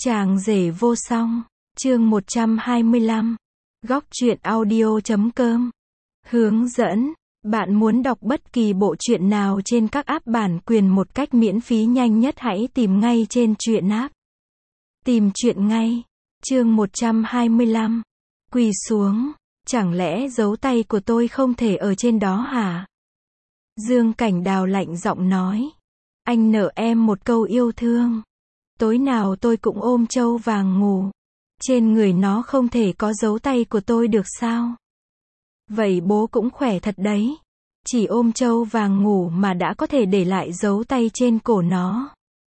Chàng rể vô song, chương 125, góc truyện audio.com. Hướng dẫn, bạn muốn đọc bất kỳ bộ truyện nào trên các app bản quyền một cách miễn phí nhanh nhất hãy tìm ngay trên truyện app. Tìm truyện ngay, chương 125, quỳ xuống, chẳng lẽ dấu tay của tôi không thể ở trên đó hả? Dương Cảnh Đào lạnh giọng nói, anh nợ em một câu yêu thương. Tối nào tôi cũng ôm trâu vàng ngủ. Trên người nó không thể có dấu tay của tôi được sao? Vậy bố cũng khỏe thật đấy. Chỉ ôm trâu vàng ngủ mà đã có thể để lại dấu tay trên cổ nó.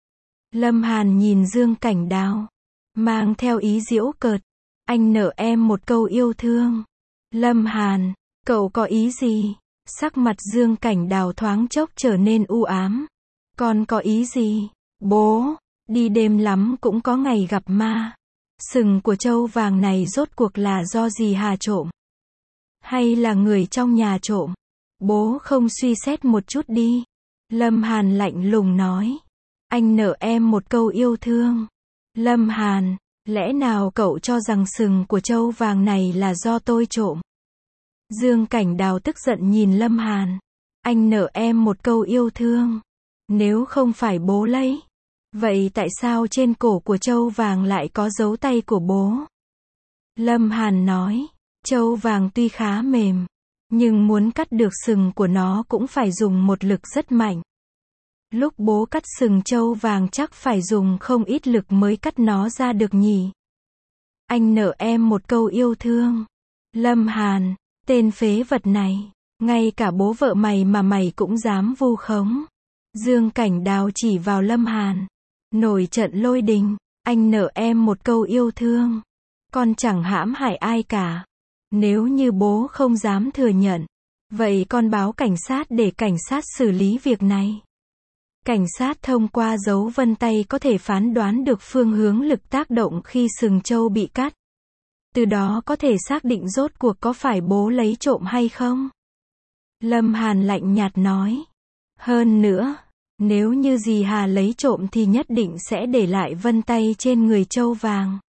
Lâm Hàn nhìn Dương Cảnh Đào, mang theo ý giễu cợt. Anh nợ em một câu yêu thương. Lâm Hàn, cậu có ý gì? Sắc mặt Dương Cảnh Đào thoáng chốc trở nên u ám. Con có ý gì? Bố, đi đêm lắm cũng có ngày gặp ma. Sừng của trâu vàng này rốt cuộc là do dì Hà trộm? Hay là người trong nhà trộm? Bố không suy xét một chút đi. Lâm Hàn lạnh lùng nói. Anh nợ em một câu yêu thương. Lâm Hàn, lẽ nào cậu cho rằng sừng của trâu vàng này là do tôi trộm? Dương Cảnh Đào tức giận nhìn Lâm Hàn. Anh nợ em một câu yêu thương. Nếu không phải bố lấy, vậy tại sao trên cổ của trâu vàng lại có dấu tay của bố? Lâm Hàn nói, trâu vàng tuy khá mềm, nhưng muốn cắt được sừng của nó cũng phải dùng một lực rất mạnh. Lúc bố cắt sừng trâu vàng chắc phải dùng không ít lực mới cắt nó ra được nhỉ. Anh nợ em một câu yêu thương. Lâm Hàn, tên phế vật này, ngay cả bố vợ mày mà mày cũng dám vu khống. Dương Cảnh Đào chỉ vào Lâm Hàn. Nổi trận lôi đình, anh nợ em một câu yêu thương. Con chẳng hãm hại ai cả. Nếu như bố không dám thừa nhận, vậy con báo cảnh sát để cảnh sát xử lý việc này. Cảnh sát thông qua dấu vân tay có thể phán đoán được phương hướng lực tác động khi sừng trâu bị cắt. Từ đó có thể xác định rốt cuộc có phải bố lấy trộm hay không. Lâm Hàn lạnh nhạt nói. Hơn nữa, nếu như dì Hà lấy trộm thì nhất định sẽ để lại vân tay trên người trâu vàng.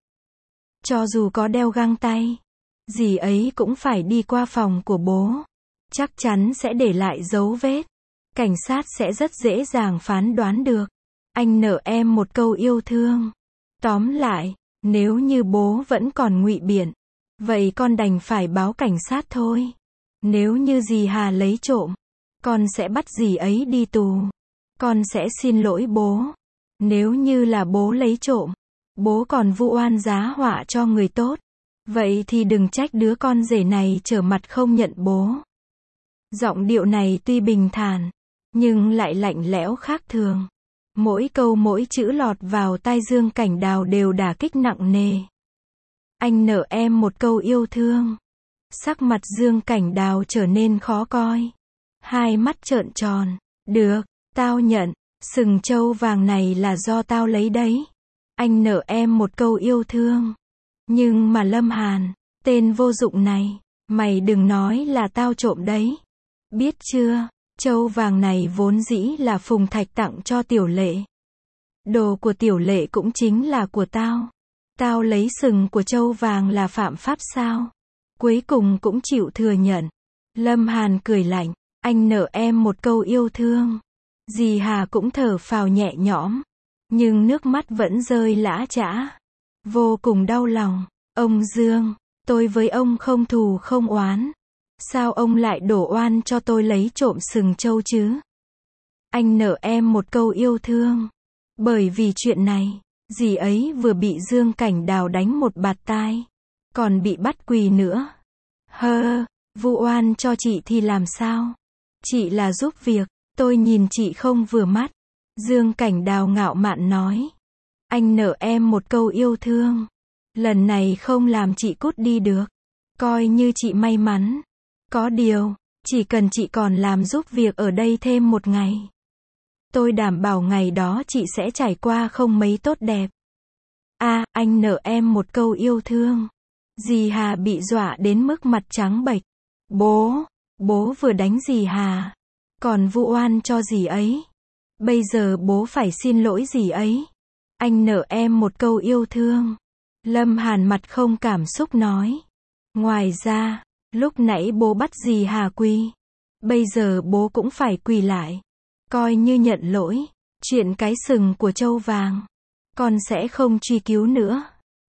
Cho dù có đeo găng tay, dì ấy cũng phải đi qua phòng của bố. Chắc chắn sẽ để lại dấu vết. Cảnh sát sẽ rất dễ dàng phán đoán được. Anh nợ em một câu yêu thương. Tóm lại, nếu như bố vẫn còn ngụy biện, vậy con đành phải báo cảnh sát thôi. Nếu như dì Hà lấy trộm, con sẽ bắt dì ấy đi tù. Con sẽ xin lỗi bố. Nếu như là bố lấy trộm, bố còn vu oan giá họa cho người tốt, vậy thì đừng trách đứa con rể này trở mặt không nhận bố. Giọng điệu này tuy bình thản, nhưng lại lạnh lẽo khác thường. Mỗi câu mỗi chữ lọt vào tai Dương Cảnh Đào đều đả kích nặng nề. Anh nợ em một câu yêu thương. Sắc mặt Dương Cảnh Đào trở nên khó coi. Hai mắt trợn tròn. Được, tao nhận, sừng trâu vàng này là do tao lấy đấy. Anh nợ em một câu yêu thương. Nhưng mà Lâm Hàn, tên vô dụng này, mày đừng nói là tao trộm đấy. Biết chưa, trâu vàng này vốn dĩ là Phùng Thạch tặng cho Tiểu Lệ. Đồ của Tiểu Lệ cũng chính là của tao. Tao lấy sừng của trâu vàng là phạm pháp sao? Cuối cùng cũng chịu thừa nhận. Lâm Hàn cười lạnh, anh nợ em một câu yêu thương. Dì Hà cũng thở phào nhẹ nhõm, nhưng nước mắt vẫn rơi lã chã. Vô cùng đau lòng. Ông Dương, tôi với ông không thù không oán. Sao ông lại đổ oan cho tôi lấy trộm sừng trâu chứ? Anh nợ em một câu yêu thương. Bởi vì chuyện này, dì ấy vừa bị Dương Cảnh Đào đánh một bạt tai, còn bị bắt quỳ nữa. Vu oan cho chị thì làm sao? Chị là giúp việc, tôi nhìn chị không vừa mắt. Dương Cảnh Đào ngạo mạn nói. Anh nợ em một câu yêu thương. Lần này không làm chị cút đi được. Coi như chị may mắn. Có điều, chỉ cần chị còn làm giúp việc ở đây thêm một ngày, tôi đảm bảo ngày đó chị sẽ trải qua không mấy tốt đẹp. Anh nợ em một câu yêu thương. Dì Hà bị dọa đến mức mặt trắng bệch. Bố vừa đánh dì Hà, còn vu oan cho dì ấy. Bây giờ bố phải xin lỗi dì ấy. Anh nợ em một câu yêu thương. Lâm Hàn mặt không cảm xúc nói. Ngoài ra, lúc nãy bố bắt dì Hà quỳ. Bây giờ bố cũng phải quỳ lại. Coi như nhận lỗi. Chuyện cái sừng của trâu vàng. Con sẽ không truy cứu nữa.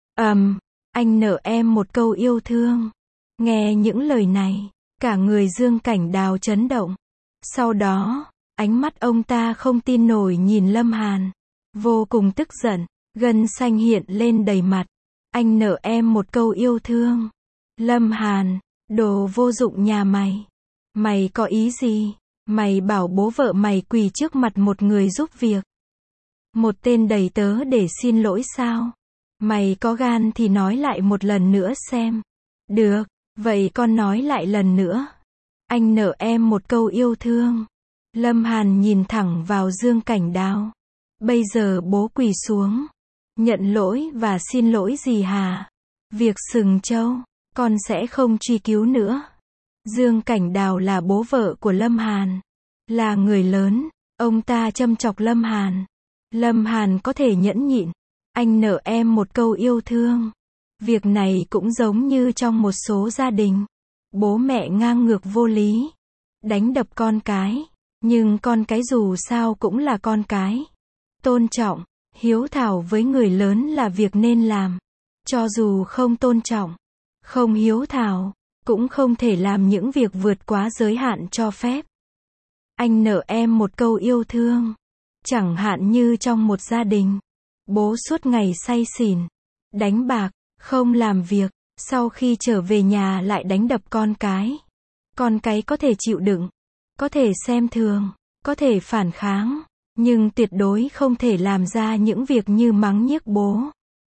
Anh nợ em một câu yêu thương. Nghe những lời này, cả người Dương Cảnh Đào chấn động. Sau đó, ánh mắt ông ta không tin nổi nhìn Lâm Hàn. Vô cùng tức giận, gân xanh hiện lên đầy mặt. Anh nợ em một câu yêu thương. Lâm Hàn, đồ vô dụng nhà mày. Mày có ý gì? Mày bảo bố vợ mày quỳ trước mặt một người giúp việc. Một tên đầy tớ để xin lỗi sao? Mày có gan thì nói lại một lần nữa xem. Được, vậy con nói lại lần nữa. Anh nợ em một câu yêu thương. Lâm Hàn nhìn thẳng vào Dương Cảnh Đào. Bây giờ bố quỳ xuống. Nhận lỗi và xin lỗi dì Hà. Việc sừng trâu, con sẽ không truy cứu nữa. Dương Cảnh Đào là bố vợ của Lâm Hàn. Là người lớn, ông ta châm chọc Lâm Hàn. Lâm Hàn có thể nhẫn nhịn. Anh nợ em một câu yêu thương. Việc này cũng giống như trong một số gia đình. Bố mẹ ngang ngược vô lý. Đánh đập con cái. Nhưng con cái dù sao cũng là con cái. Tôn trọng, hiếu thảo với người lớn là việc nên làm. Cho dù không tôn trọng, không hiếu thảo, cũng không thể làm những việc vượt quá giới hạn cho phép. Anh nợ em một câu yêu thương. Chẳng hạn như trong một gia đình, bố suốt ngày say xỉn, đánh bạc, không làm việc, sau khi trở về nhà lại đánh đập con cái. Con cái có thể chịu đựng, có thể xem thường, có thể phản kháng, nhưng tuyệt đối không thể làm ra những việc như mắng nhiếc bố.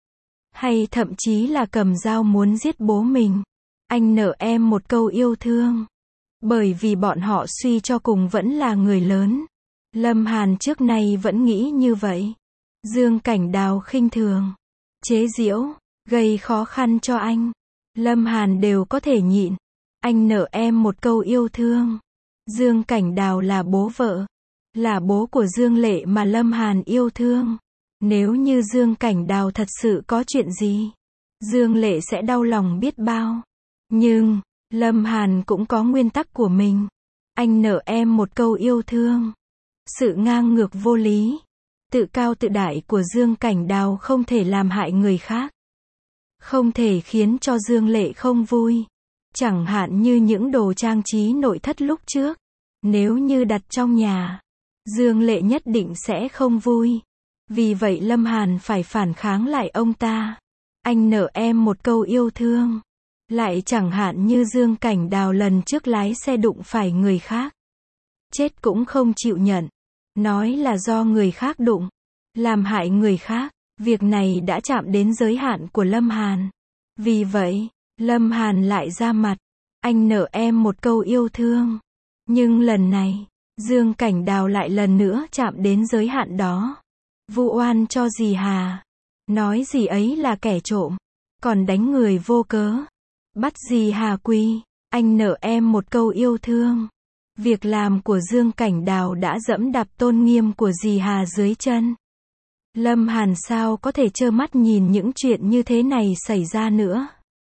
Hay thậm chí là cầm dao muốn giết bố mình. Anh nợ em một câu yêu thương. Bởi vì bọn họ suy cho cùng vẫn là người lớn. Lâm Hàn trước nay vẫn nghĩ như vậy. Dương Cảnh Đào khinh thường, chế giễu, gây khó khăn cho anh. Lâm Hàn đều có thể nhịn. Anh nợ em một câu yêu thương. Dương Cảnh Đào là bố vợ, là bố của Dương Lệ mà Lâm Hàn yêu thương. Nếu như Dương Cảnh Đào thật sự có chuyện gì, Dương Lệ sẽ đau lòng biết bao. Nhưng, Lâm Hàn cũng có nguyên tắc của mình. Anh nợ em một câu yêu thương. Sự ngang ngược vô lý, tự cao tự đại của Dương Cảnh Đào không thể làm hại người khác. Không thể khiến cho Dương Lệ không vui. Chẳng hạn như những đồ trang trí nội thất lúc trước. Nếu như đặt trong nhà, Dương Lệ nhất định sẽ không vui. Vì vậy Lâm Hàn phải phản kháng lại ông ta. Anh nợ em một câu yêu thương. Lại chẳng hạn như Dương Cảnh Đào lần trước lái xe đụng phải người khác. Chết cũng không chịu nhận. Nói là do người khác đụng, làm hại người khác. Việc này đã chạm đến giới hạn của Lâm Hàn. Vì vậy, Lâm Hàn lại ra mặt. Anh nợ em một câu yêu thương. Nhưng lần này, Dương Cảnh Đào lại lần nữa chạm đến giới hạn đó. Vu oan cho dì Hà. Nói dì ấy là kẻ trộm. Còn đánh người vô cớ. Bắt dì Hà quỳ. Anh nợ em một câu yêu thương. Việc làm của Dương Cảnh Đào đã dẫm đạp tôn nghiêm của dì Hà dưới chân. Lâm Hàn sao có thể trơ mắt nhìn những chuyện như thế này xảy ra nữa.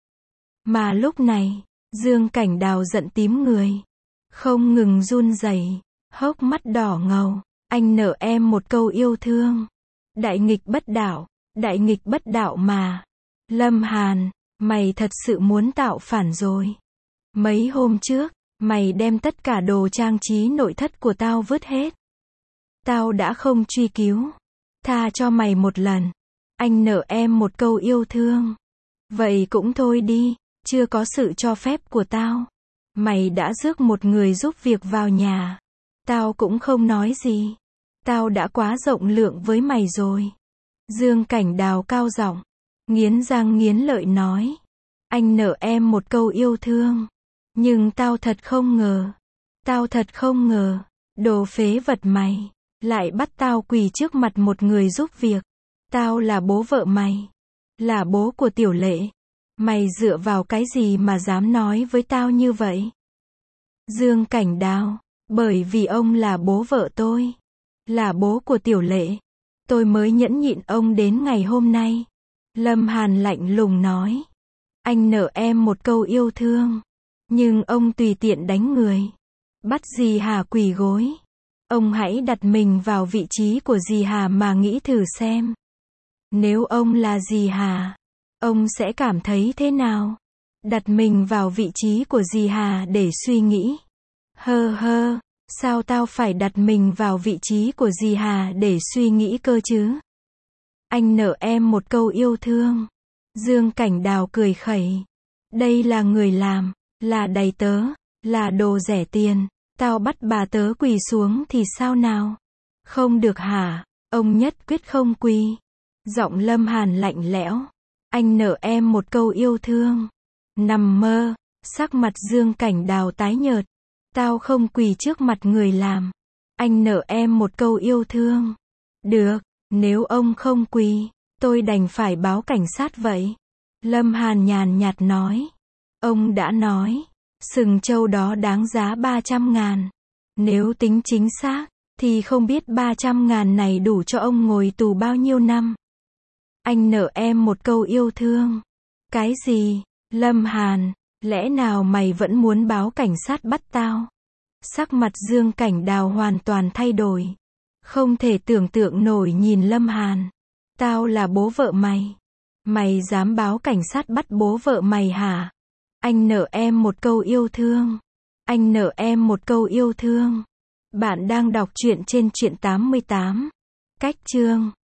Mà lúc này, Dương Cảnh Đào giận tím người. Không ngừng run rẩy, hốc mắt đỏ ngầu. Anh nợ em một câu yêu thương. Đại nghịch bất đạo mà. Lâm Hàn, mày thật sự muốn tạo phản rồi. Mấy hôm trước, mày đem tất cả đồ trang trí nội thất của tao vứt hết. Tao đã không truy cứu. Tha cho mày một lần. Anh nợ em một câu yêu thương. Vậy cũng thôi đi, chưa có sự cho phép của tao. Mày đã rước một người giúp việc vào nhà. Tao cũng không nói gì. Tao đã quá rộng lượng với mày rồi. Dương Cảnh Đào cao giọng, nghiến răng nghiến lợi nói. Anh nợ em một câu yêu thương. Nhưng tao thật không ngờ. Đồ phế vật mày. Lại bắt tao quỳ trước mặt một người giúp việc. Tao là bố vợ mày. Là bố của Tiểu Lệ. Mày dựa vào cái gì mà dám nói với tao như vậy? Dương Cảnh Đào, bởi vì ông là bố vợ tôi. Là bố của Tiểu Lệ. Tôi mới nhẫn nhịn ông đến ngày hôm nay. Lâm Hàn lạnh lùng nói. Anh nợ em một câu yêu thương. Nhưng ông tùy tiện đánh người. Bắt dì Hà quỳ gối. Ông hãy đặt mình vào vị trí của dì Hà mà nghĩ thử xem. Nếu ông là dì Hà, ông sẽ cảm thấy thế nào? Đặt mình vào vị trí của dì Hà để suy nghĩ. Hơ, sao tao phải đặt mình vào vị trí của dì Hà để suy nghĩ cơ chứ? Anh nợ em một câu yêu thương. Dương Cảnh Đào cười khẩy. Đây là người làm, là đầy tớ, là đồ rẻ tiền. Tao bắt bà tớ quỳ xuống thì sao nào? Không được hả? Ông nhất quyết không quỳ. Giọng Lâm Hàn lạnh lẽo. Anh nợ em một câu yêu thương. Nằm mơ. Sắc mặt Dương Cảnh Đào tái nhợt. Tao không quỳ trước mặt người làm. Anh nợ em một câu yêu thương. Được, nếu ông không quỳ, tôi đành phải báo cảnh sát vậy. Lâm Hàn nhàn nhạt nói. Ông đã nói, sừng trâu đó đáng giá 300.000. Nếu tính chính xác, thì không biết 300.000 này đủ cho ông ngồi tù bao nhiêu năm. Anh nợ em một câu yêu thương. Cái gì? Lâm Hàn, lẽ nào mày vẫn muốn báo cảnh sát bắt tao? Sắc mặt Dương Cảnh Đào hoàn toàn thay đổi. Không thể tưởng tượng nổi nhìn Lâm Hàn. Tao là bố vợ mày. Mày dám báo cảnh sát bắt bố vợ mày hả? Anh nợ em một câu yêu thương. Anh nợ em một câu yêu thương. Bạn đang đọc truyện trên Truyện 88. Cách chương